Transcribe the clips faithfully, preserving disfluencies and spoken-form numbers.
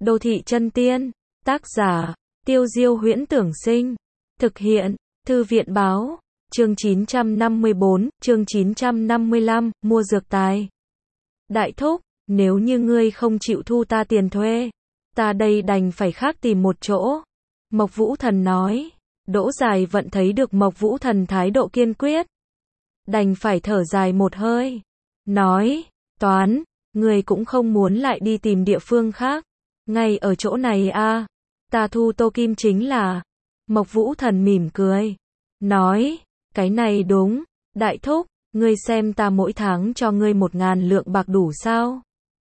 Đô thị chân tiên, tác giả, Tiêu Diêu Huyễn Tưởng Sinh, thực hiện, Thư viện báo, chương chín trăm năm mươi bốn, chương chín trăm năm mươi lăm, mua dược tài. Đại thúc, nếu như ngươi không chịu thu ta tiền thuê, ta đây đành phải khác tìm một chỗ. Mộc Vũ Thần nói. Đỗ Dài Vận thấy được Mộc Vũ Thần thái độ kiên quyết, đành phải thở dài một hơi, nói, Toán, ngươi cũng không muốn lại đi tìm địa phương khác, ngay ở chỗ này a, ta thu Tô Kim chính là. Mộc Vũ Thần mỉm cười, nói, cái này đúng, đại thúc, ngươi xem ta mỗi tháng cho ngươi một ngàn lượng bạc đủ sao?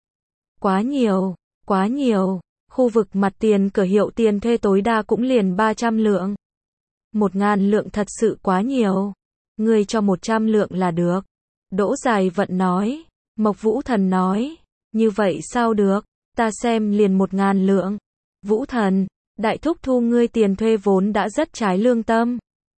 Quá nhiều, quá nhiều, khu vực mặt tiền cửa hiệu tiền thuê tối đa cũng liền ba trăm lượng. Một ngàn lượng thật sự quá nhiều, ngươi cho một trăm lượng là được. Đỗ Dài Vận nói. Mộc Vũ Thần nói, như vậy sao được, ta xem liền một ngàn lượng. Vũ Thần, đại thúc thu ngươi tiền thuê vốn đã rất trái lương tâm,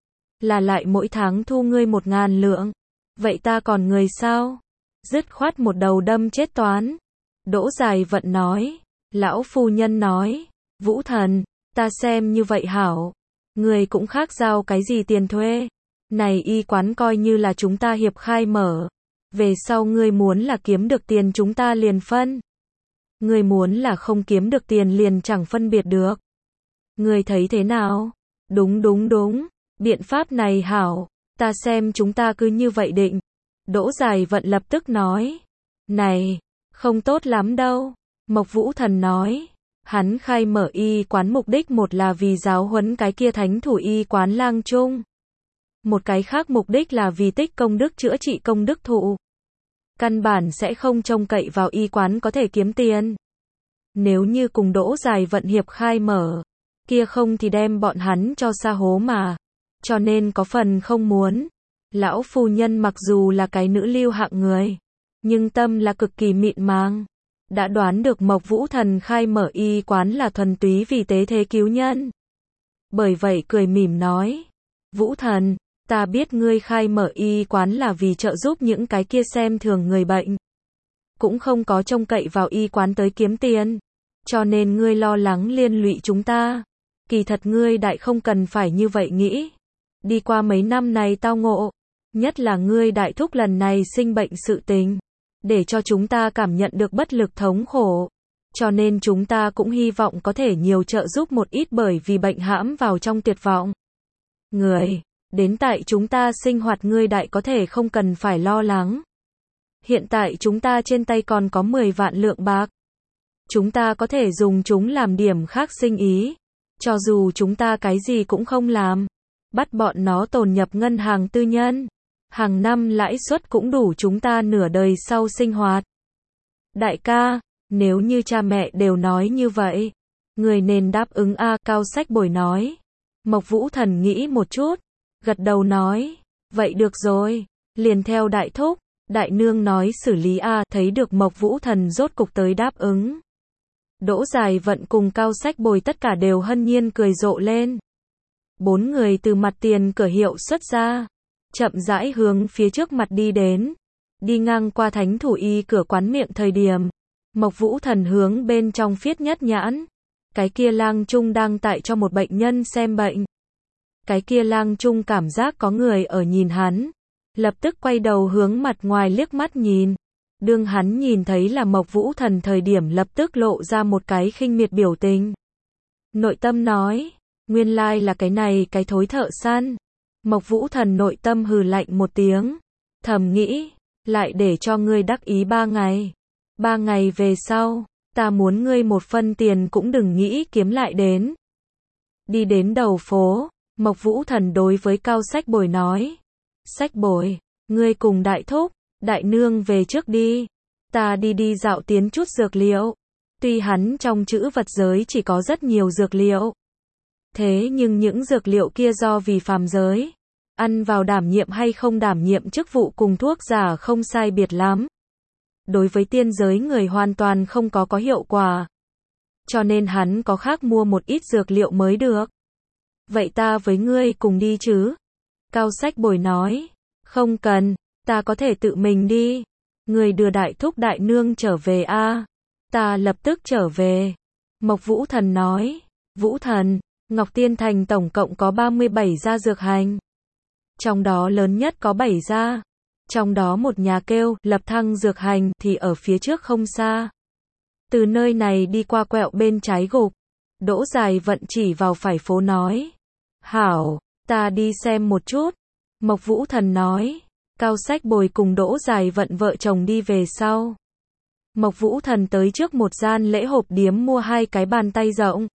là lại mỗi tháng thu ngươi một ngàn lượng, vậy ta còn người sao? Dứt khoát một đầu đâm chết Toán. Đỗ Dài Vận nói. Lão phu nhân nói, Vũ Thần, ta xem như vậy hảo, ngươi cũng khác giao cái gì tiền thuê, này y quán coi như là chúng ta hiệp khai mở, về sau ngươi muốn là kiếm được tiền chúng ta liền phân, ngươi muốn là không kiếm được tiền liền chẳng phân biệt được. Ngươi thấy thế nào? Đúng đúng đúng, biện pháp này hảo, ta xem chúng ta cứ như vậy định. Đỗ Dài Vận lập tức nói, này, không tốt lắm đâu. Mộc Vũ Thần nói, hắn khai mở y quán mục đích một là vì giáo huấn cái kia thánh thủ y quán Lang Trung, một cái khác mục đích là vì tích công đức chữa trị công đức thụ. Căn bản sẽ không trông cậy vào y quán có thể kiếm tiền. Nếu như cùng Đỗ Dài Vận hiệp khai mở, kia không thì đem bọn hắn cho sa hố mà. Cho nên có phần không muốn. Lão phu nhân mặc dù là cái nữ lưu hạng người, nhưng tâm là cực kỳ mịn màng. Đã đoán được Mộc Vũ Thần khai mở y quán là thuần túy vì tế thế cứu nhân. Bởi vậy cười mỉm nói, Vũ Thần, ta biết ngươi khai mở y quán là vì trợ giúp những cái kia xem thường người bệnh, cũng không có trông cậy vào y quán tới kiếm tiền, cho nên ngươi lo lắng liên lụy chúng ta. Kỳ thật ngươi đại không cần phải như vậy nghĩ. Đi qua mấy năm này tao ngộ, nhất là ngươi đại thúc lần này sinh bệnh sự tình, để cho chúng ta cảm nhận được bất lực thống khổ, cho nên chúng ta cũng hy vọng có thể nhiều trợ giúp một ít bởi vì bệnh hãm vào trong tuyệt vọng. Người, đến tại chúng ta sinh hoạt ngươi đại có thể không cần phải lo lắng. Hiện tại chúng ta trên tay còn có mười vạn lượng bạc. Chúng ta có thể dùng chúng làm điểm khác sinh ý, cho dù chúng ta cái gì cũng không làm, bắt bọn nó tồn nhập ngân hàng tư nhân. Hàng năm lãi suất cũng đủ chúng ta nửa đời sau sinh hoạt. Đại ca, nếu như cha mẹ đều nói như vậy, người nên đáp ứng a. Cao Sách Bồi nói. Mộc Vũ Thần nghĩ một chút, gật đầu nói, vậy được rồi, liền theo đại thúc, đại nương nói xử lý a. Thấy được Mộc Vũ Thần rốt cục tới đáp ứng. Đỗ Dài Vận cùng Cao Sách Bồi tất cả đều hân nhiên cười rộ lên. Bốn người từ mặt tiền cửa hiệu xuất ra, chậm rãi hướng phía trước mặt đi đến. Đi ngang qua thánh thủ y cửa quán miệng thời điểm, Mộc Vũ Thần hướng bên trong phiết nhất nhãn. Cái kia Lang Trung đang tại cho một bệnh nhân xem bệnh. Cái kia Lang Trung cảm giác có người ở nhìn hắn, lập tức quay đầu hướng mặt ngoài liếc mắt nhìn. Đương hắn nhìn thấy là Mộc Vũ Thần thời điểm lập tức lộ ra một cái khinh miệt biểu tình. Nội tâm nói, nguyên lai là cái này cái thối thợ săn. Mộc Vũ Thần nội tâm hừ lạnh một tiếng, thầm nghĩ, lại để cho ngươi đắc ý ba ngày. Ba ngày về sau, ta muốn ngươi một phân tiền cũng đừng nghĩ kiếm lại đến. Đi đến đầu phố, Mộc Vũ Thần đối với Cao Sách Bồi nói, Sách Bồi, ngươi cùng đại thúc, đại nương về trước đi, ta đi đi dạo tiến chút dược liệu. Tuy hắn trong trữ vật giới chỉ có rất nhiều dược liệu, thế nhưng những dược liệu kia do vì phàm giới, ăn vào đảm nhiệm hay không đảm nhiệm chức vụ cùng thuốc giả không sai biệt lắm. Đối với tiên giới người hoàn toàn không có có hiệu quả. Cho nên hắn có khác mua một ít dược liệu mới được. Vậy ta với ngươi cùng đi chứ? Cao Sách Bồi nói, không cần, ta có thể tự mình đi. Người đưa đại thúc đại nương trở về a. Ta lập tức trở về. Mộc Vũ Thần nói, Vũ Thần, Ngọc Tiên Thành tổng cộng có ba mươi bảy gia dược hành. Trong đó lớn nhất có bảy gia. Trong đó một nhà kêu, Lập Thăng dược hành, thì ở phía trước không xa. Từ nơi này đi qua quẹo bên trái gục. Đỗ Dài Vận chỉ vào phải phố nói. Hảo, ta đi xem một chút. Mộc Vũ Thần nói. Cao Sách Bồi cùng Đỗ Dài Vận vợ chồng đi về sau. Mộc Vũ Thần tới trước một gian lễ hộp điếm mua hai cái bàn tay rộng.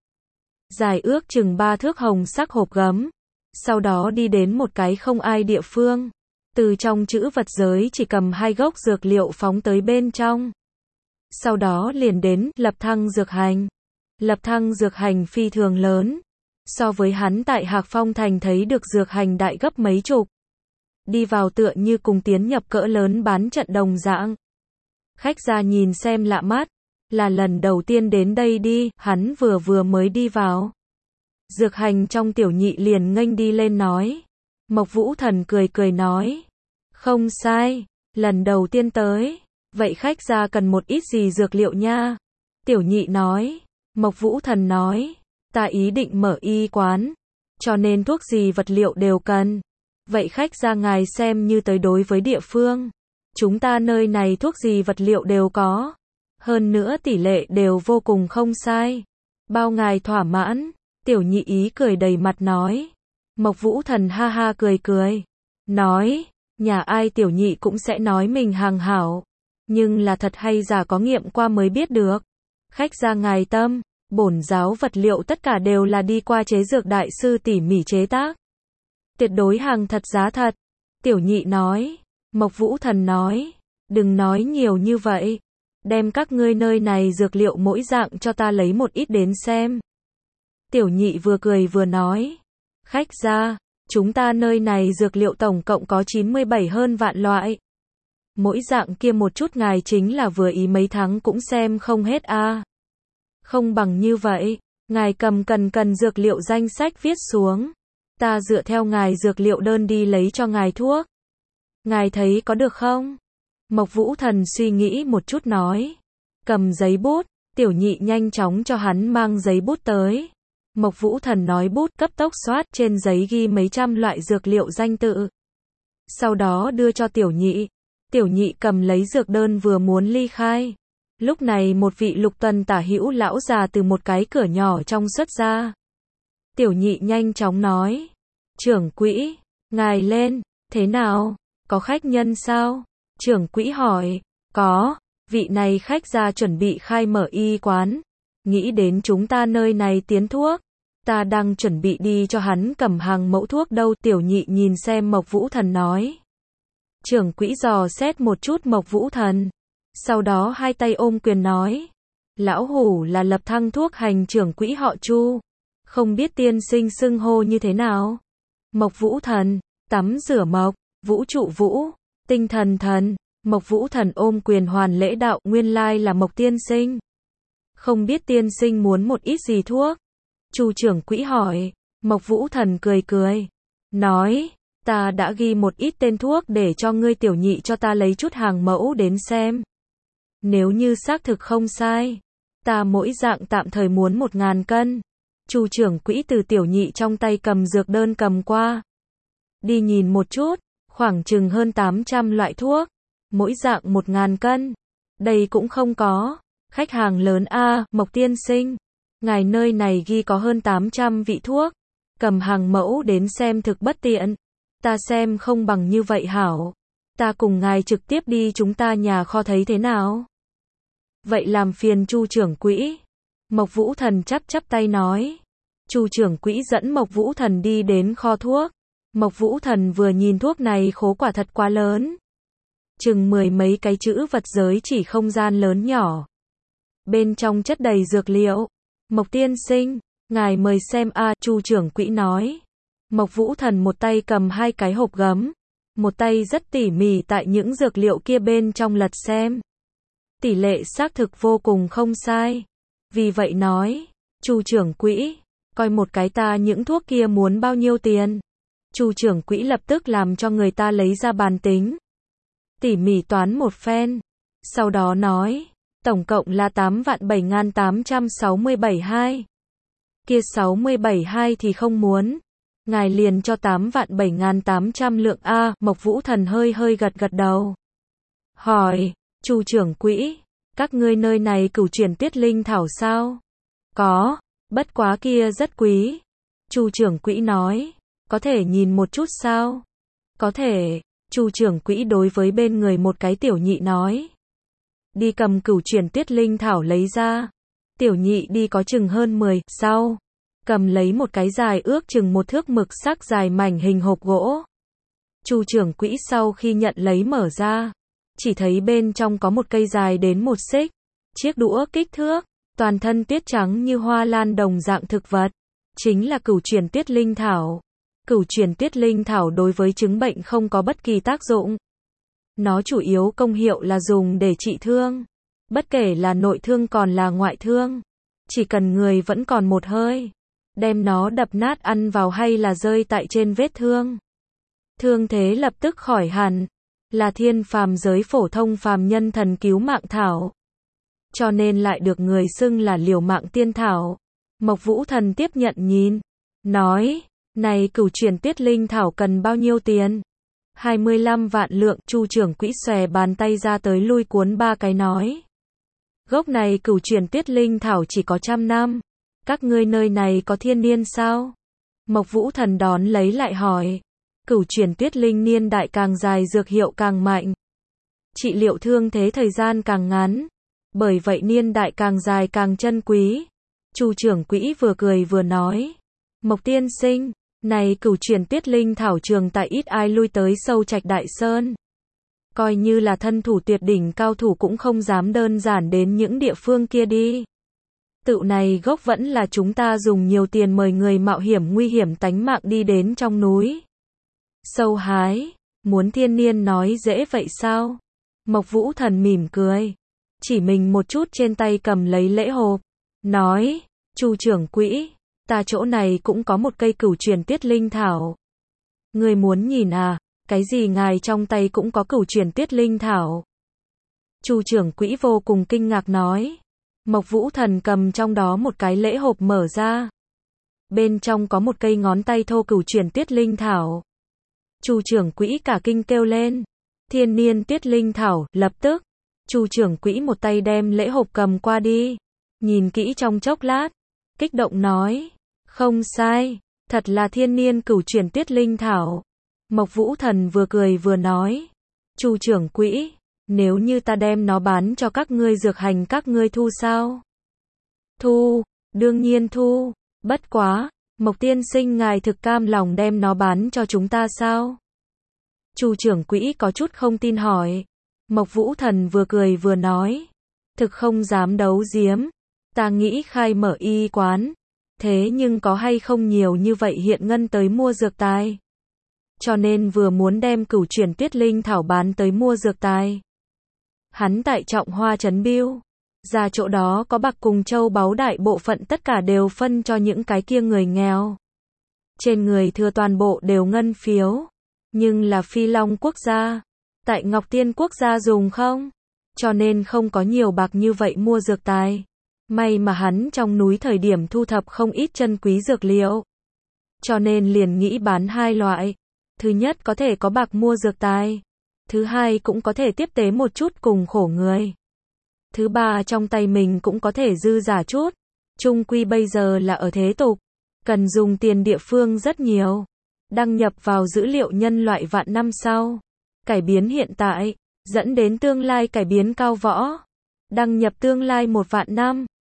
Dài ước chừng ba thước hồng sắc hộp gấm. Sau đó đi đến một cái không ai địa phương. Từ trong chữ vật giới chỉ cầm hai gốc dược liệu phóng tới bên trong. Sau đó liền đến Lập Thăng dược hành. Lập Thăng dược hành phi thường lớn. So với hắn tại Hạc Phong Thành thấy được dược hành đại gấp mấy chục. Đi vào tựa như cùng tiến nhập cỡ lớn bán trận đồng dạng. Khách ra nhìn xem lạ mắt. Là lần đầu tiên đến đây đi, hắn vừa vừa mới đi vào. Dược hành trong tiểu nhị liền nghênh đi lên nói. Mộc Vũ Thần cười cười nói. Không sai, lần đầu tiên tới. Vậy khách ra cần một ít gì dược liệu nha? Tiểu nhị nói. Mộc Vũ Thần nói. Ta ý định mở y quán. Cho nên thuốc gì vật liệu đều cần. Vậy khách ra ngài xem như tới đối với địa phương. Chúng ta nơi này thuốc gì vật liệu đều có. Hơn nữa tỷ lệ đều vô cùng không sai. Bao ngài thỏa mãn. Tiểu nhị ý cười đầy mặt nói. Mộc Vũ Thần ha ha cười cười. Nói. Nhà ai tiểu nhị cũng sẽ nói mình hàng hảo. Nhưng là thật hay giả có nghiệm qua mới biết được. Khách ra ngài tâm. Bổn giáo vật liệu tất cả đều là đi qua chế dược đại sư tỉ mỉ chế tác. Tuyệt đối hàng thật giá thật. Tiểu nhị nói. Mộc Vũ Thần nói. Đừng nói nhiều như vậy. Đem các ngươi nơi này dược liệu mỗi dạng cho ta lấy một ít đến xem. Tiểu nhị vừa cười vừa nói. Khách ra, chúng ta nơi này dược liệu tổng cộng có chín mươi bảy hơn vạn loại. Mỗi dạng kia một chút ngài chính là vừa ý mấy tháng cũng xem không hết a. À. Không bằng như vậy, ngài cầm cần cần dược liệu danh sách viết xuống. Ta dựa theo ngài dược liệu đơn đi lấy cho ngài thuốc. Ngài thấy có được không? Mộc Vũ Thần suy nghĩ một chút nói. Cầm giấy bút, tiểu nhị nhanh chóng cho hắn mang giấy bút tới. Mộc Vũ Thần nói bút cấp tốc xoát trên giấy ghi mấy trăm loại dược liệu danh tự. Sau đó đưa cho tiểu nhị. Tiểu nhị cầm lấy dược đơn vừa muốn ly khai. Lúc này một vị lục tuần tả hữu lão già từ một cái cửa nhỏ trong xuất ra. Tiểu nhị nhanh chóng nói. Trưởng quỹ, ngài lên, thế nào? Có khách nhân sao? Trưởng quỹ hỏi. Có, vị này khách ra chuẩn bị khai mở y quán. Nghĩ đến chúng ta nơi này tiến thuốc. Ta đang chuẩn bị đi cho hắn cầm hàng mẫu thuốc đâu. Tiểu nhị nhìn xem Mộc Vũ Thần nói. Trưởng quỹ dò xét một chút Mộc Vũ Thần. Sau đó hai tay ôm quyền nói. Lão hủ là Lập Thăng thuốc hành trưởng quỹ họ Chu. Không biết tiên sinh xưng hô như thế nào? Mộc Vũ Thần, tắm rửa Mộc, Vũ trụ Vũ, tinh thần thần. Mộc Vũ Thần ôm quyền hoàn lễ đạo, nguyên lai là Mộc tiên sinh. Không biết tiên sinh muốn một ít gì thuốc? Chu trưởng quỹ hỏi. Mộc Vũ Thần cười cười. Nói, ta đã ghi một ít tên thuốc để cho ngươi tiểu nhị cho ta lấy chút hàng mẫu đến xem. Nếu như xác thực không sai, ta mỗi dạng tạm thời muốn một ngàn cân. Chu trưởng quỹ từ tiểu nhị trong tay cầm dược đơn cầm qua. Đi nhìn một chút, khoảng chừng hơn tám trăm loại thuốc. Mỗi dạng một ngàn cân. Đây cũng không có. Khách hàng lớn a, Mộc tiên sinh. Ngài nơi này ghi có hơn tám trăm vị thuốc. Cầm hàng mẫu đến xem thực bất tiện. Ta xem không bằng như vậy hảo. Ta cùng ngài trực tiếp đi chúng ta nhà kho thấy thế nào? Vậy làm phiền Chu trưởng quỹ. Mộc Vũ Thần chắp chắp tay nói. Chu trưởng quỹ dẫn Mộc Vũ Thần đi đến kho thuốc. Mộc Vũ Thần vừa nhìn thuốc này khố quả thật quá lớn. Chừng mười mấy cái chữ vật giới chỉ không gian lớn nhỏ. Bên trong chất đầy dược liệu. Mộc tiên sinh, ngài mời xem a, Chu trưởng quỹ nói. Mộc Vũ Thần một tay cầm hai cái hộp gấm. Một tay rất tỉ mỉ tại những dược liệu kia bên trong lật xem. Tỷ lệ xác thực vô cùng không sai. Vì vậy nói, Chu trưởng quỹ, coi một cái ta những thuốc kia muốn bao nhiêu tiền. Chu trưởng quỹ lập tức làm cho người ta lấy ra bàn tính. Tỉ mỉ toán một phen. Sau đó nói, Tổng cộng là tám vạn bảy nghìn tám trăm sáu mươi bảy hai. Kia sáu mươi bảy hai thì không muốn. Ngài liền cho tám vạn bảy nghìn tám trăm lượng A, Mộc Vũ Thần hơi hơi gật gật đầu. Hỏi, Chu trưởng quỹ, các ngươi nơi này cửu chuyển tiết linh thảo sao? Có, bất quá kia rất quý. Chu trưởng quỹ nói, có thể nhìn một chút sao? Có thể, Chu trưởng quỹ đối với bên người một cái tiểu nhị nói. Đi cầm cửu chuyển tiết linh thảo lấy ra. Tiểu nhị đi có chừng hơn mười, sau, cầm lấy một cái dài ước chừng một thước mực sắc dài mảnh hình hộp gỗ. Chu trưởng quỹ sau khi nhận lấy mở ra, chỉ thấy bên trong có một cây dài đến một xích, chiếc đũa kích thước, toàn thân tuyết trắng như hoa lan đồng dạng thực vật, chính là cửu chuyển tiết linh thảo. Cửu chuyển tiết linh thảo đối với chứng bệnh không có bất kỳ tác dụng. Nó chủ yếu công hiệu là dùng để trị thương, bất kể là nội thương còn là ngoại thương, chỉ cần người vẫn còn một hơi, đem nó đập nát ăn vào hay là rơi tại trên vết thương, thương thế lập tức khỏi hẳn, là thiên phàm giới phổ thông phàm nhân thần cứu mạng thảo, cho nên lại được người xưng là liều mạng tiên thảo. Mộc Vũ Thần tiếp nhận nhìn, nói, này cửu chuyển tiết linh thảo cần bao nhiêu tiền? hai mươi lăm vạn lượng. Chu trưởng quỹ xòe bàn tay ra tới lui cuốn ba cái nói. Gốc này cửu chuyển tiết linh thảo chỉ có trăm năm. Các ngươi nơi này có thiên niên sao? Mộc Vũ Thần đón lấy lại hỏi. Cửu chuyển tiết linh niên đại càng dài dược hiệu càng mạnh. Trị liệu thương thế thời gian càng ngắn. Bởi vậy niên đại càng dài càng chân quý. Chu trưởng quỹ vừa cười vừa nói. Mộc tiên sinh, này cửu chuyển tiết linh thảo trường tại ít ai lui tới Sâu Trạch Đại Sơn. Coi như là thân thủ tuyệt đỉnh cao thủ cũng không dám đơn giản đến những địa phương kia đi. Tự này gốc vẫn là chúng ta dùng nhiều tiền mời người mạo hiểm nguy hiểm tánh mạng đi đến trong núi sâu hái, muốn thiên niên nói dễ vậy sao? Mộc Vũ Thần mỉm cười, chỉ mình một chút trên tay cầm lấy lễ hộp, nói, Chu trưởng quỹ, ta chỗ này cũng có một cây cửu chuyển tiết linh thảo. Người muốn nhìn à? Cái gì ngài trong tay cũng có cửu chuyển tiết linh thảo? Chu trưởng quỹ vô cùng kinh ngạc nói. Mộc Vũ Thần cầm trong đó một cái lễ hộp mở ra. Bên trong có một cây ngón tay thô cửu chuyển tiết linh thảo. Chu trưởng quỹ cả kinh kêu lên. Thiên niên tiết linh thảo, lập tức. Chu trưởng quỹ một tay đem lễ hộp cầm qua đi. Nhìn kỹ trong chốc lát. Kích động nói. Không sai, thật là thiên niên cửu chuyển tiết linh thảo. Mộc Vũ Thần vừa cười vừa nói. Chu trưởng quỹ, nếu như ta đem nó bán cho các ngươi dược hành các ngươi thu sao? Thu, đương nhiên thu, bất quá, Mộc tiên sinh ngài thực cam lòng đem nó bán cho chúng ta sao? Chu trưởng quỹ có chút không tin hỏi. Mộc Vũ Thần vừa cười vừa nói. Thực không dám đấu giếm, ta nghĩ khai mở y quán. Thế nhưng có hay không nhiều như vậy hiện ngân tới mua dược tài. Cho nên vừa muốn đem cửu chuyển tiết linh thảo bán tới mua dược tài. Hắn tại Trọng Hoa trấn biêu. Ra chỗ đó có bạc cùng châu báu đại bộ phận tất cả đều phân cho những cái kia người nghèo. Trên người thừa toàn bộ đều ngân phiếu. Nhưng là Phi Long quốc gia. Tại Ngọc Tiên quốc gia dùng không? Cho nên không có nhiều bạc như vậy mua dược tài. May mà hắn trong núi thời điểm thu thập không ít chân quý dược liệu. Cho nên liền nghĩ bán hai loại. Thứ nhất có thể có bạc mua dược tài. Thứ hai cũng có thể tiếp tế một chút cùng khổ người. Thứ ba trong tay mình cũng có thể dư giả chút. Chung quy bây giờ là ở thế tục. Cần dùng tiền địa phương rất nhiều. Đăng nhập vào dữ liệu nhân loại vạn năm sau. Cải biến hiện tại. Dẫn đến tương lai cải biến cao võ. Đăng nhập tương lai một vạn năm.